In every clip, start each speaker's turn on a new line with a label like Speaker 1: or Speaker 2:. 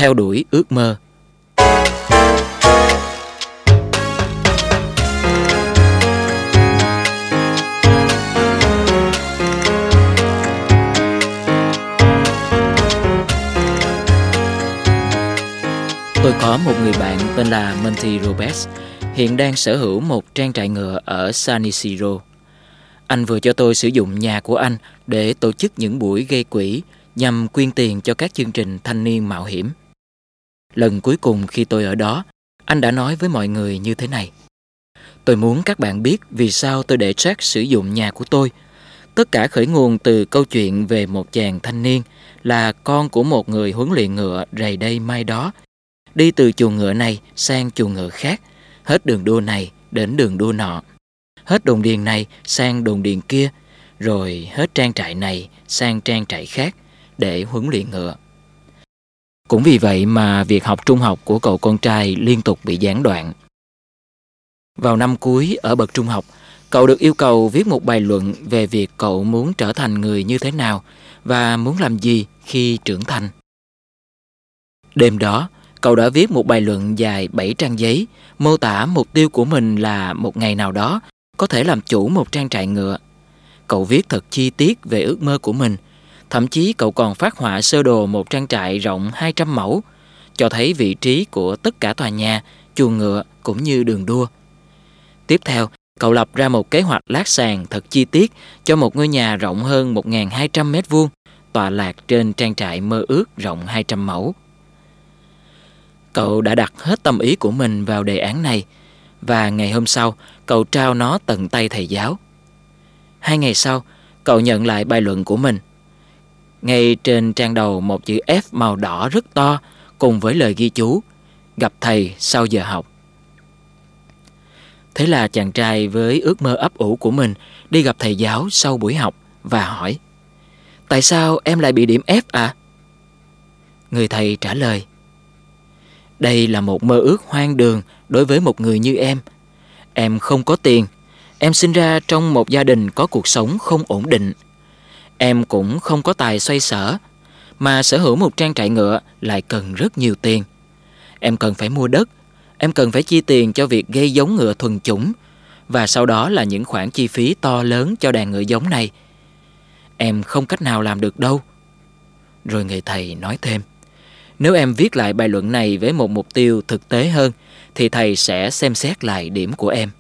Speaker 1: theo đuổi ước mơ. Tôi có một người bạn tên là Monty Roberts, hiện đang sở hữu một trang trại ngựa ở San Isidro. Anh vừa cho tôi sử dụng nhà của anh để tổ chức những buổi gây quỹ nhằm quyên tiền cho các chương trình thanh niên mạo hiểm. Lần cuối cùng khi tôi ở đó, anh đã nói với mọi người như thế này: "Tôi muốn các bạn biết vì sao tôi để Jack sử dụng nhà của tôi. Tất cả khởi nguồn từ câu chuyện về một chàng thanh niên là con của một người huấn luyện ngựa rày đây mai đó, đi từ chuồng ngựa này sang chuồng ngựa khác, hết đường đua này đến đường đua nọ, hết đồn điền này sang đồn điền kia, rồi hết trang trại này sang trang trại khác để huấn luyện ngựa." Cũng vì vậy mà việc học trung học của cậu con trai liên tục bị gián đoạn. Vào năm cuối ở bậc trung học, cậu được yêu cầu viết một bài luận về việc cậu muốn trở thành người như thế nào và muốn làm gì khi trưởng thành. Đêm đó, cậu đã viết một bài luận dài 7 trang giấy, mô tả mục tiêu của mình là một ngày nào đó có thể làm chủ một trang trại ngựa. Cậu viết thật chi tiết về ước mơ của mình. Thậm chí cậu còn phác họa sơ đồ một trang trại rộng 200 mẫu, cho thấy vị trí của tất cả tòa nhà, chuồng ngựa cũng như đường đua. Tiếp theo, cậu lập ra một kế hoạch lát sàn thật chi tiết cho một ngôi nhà rộng hơn 1.200 mét vuông, tọa lạc trên trang trại mơ ước rộng 200 mẫu. Cậu đã đặt hết tâm ý của mình vào đề án này, và ngày hôm sau, cậu trao nó tận tay thầy giáo. 2 ngày sau, cậu nhận lại bài luận của mình. Ngay trên trang đầu một chữ F màu đỏ rất to cùng với lời ghi chú: "Gặp thầy sau giờ học." Thế là chàng trai với ước mơ ấp ủ của mình đi gặp thầy giáo sau buổi học và hỏi: "Tại sao em lại bị điểm F ạ?" Người thầy trả lời: "Đây là một mơ ước hoang đường đối với một người như em. Em không có tiền. Em sinh ra trong một gia đình có cuộc sống không ổn định. Em cũng không có tài xoay sở, mà sở hữu một trang trại ngựa lại cần rất nhiều tiền. Em cần phải mua đất, em cần phải chi tiền cho việc gây giống ngựa thuần chủng, và sau đó là những khoản chi phí to lớn cho đàn ngựa giống này. Em không cách nào làm được đâu." Rồi người thầy nói thêm: "Nếu em viết lại bài luận này với một mục tiêu thực tế hơn, thì thầy sẽ xem xét lại điểm của em."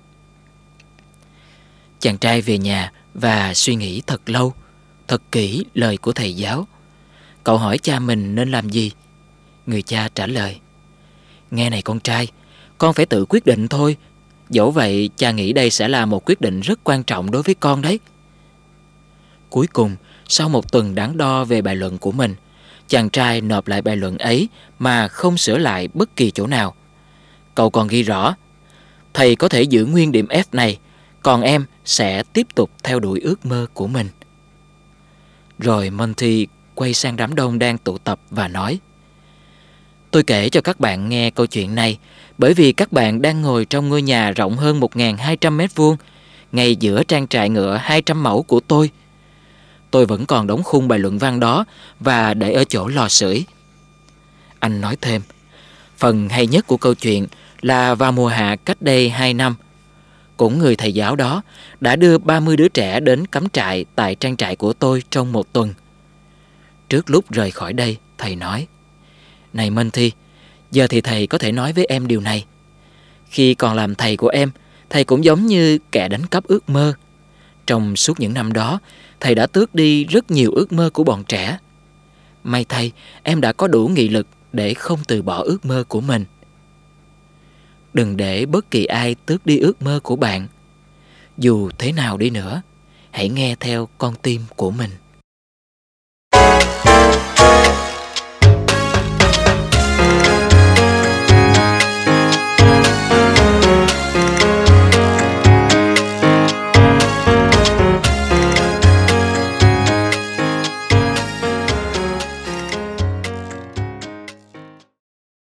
Speaker 1: Chàng trai về nhà và suy nghĩ thật lâu, thật kỹ lời của thầy giáo. Cậu hỏi cha mình nên làm gì. Người cha trả lời: "Nghe này con trai, con phải tự quyết định thôi. Dẫu vậy, cha nghĩ đây sẽ là một quyết định rất quan trọng đối với con đấy." Cuối cùng, sau một tuần đắn đo về bài luận của mình, chàng trai nộp lại bài luận ấy mà không sửa lại bất kỳ chỗ nào. Cậu còn ghi rõ: "Thầy có thể giữ nguyên điểm F này, còn em sẽ tiếp tục theo đuổi ước mơ của mình." Rồi Monty quay sang đám đông đang tụ tập và nói: "Tôi kể cho các bạn nghe câu chuyện này bởi vì các bạn đang ngồi trong ngôi nhà rộng hơn 1.200 mét vuông, ngay giữa trang trại ngựa 200 mẫu của tôi. Tôi vẫn còn đóng khung bài luận văn đó và để ở chỗ lò sưởi." Anh nói thêm: "Phần hay nhất của câu chuyện là vào mùa hạ cách đây 2 năm, cũng người thầy giáo đó đã đưa 30 đứa trẻ đến cắm trại tại trang trại của tôi trong một tuần. Trước lúc rời khỏi đây, thầy nói: Này Monty, giờ thì thầy có thể nói với em điều này. Khi còn làm thầy của em, thầy cũng giống như kẻ đánh cắp ước mơ. Trong suốt những năm đó, thầy đã tước đi rất nhiều ước mơ của bọn trẻ. May thay, em đã có đủ nghị lực để không từ bỏ ước mơ của mình. Đừng để bất kỳ ai tước đi ước mơ của bạn. Dù thế nào đi nữa, hãy nghe theo con tim của mình."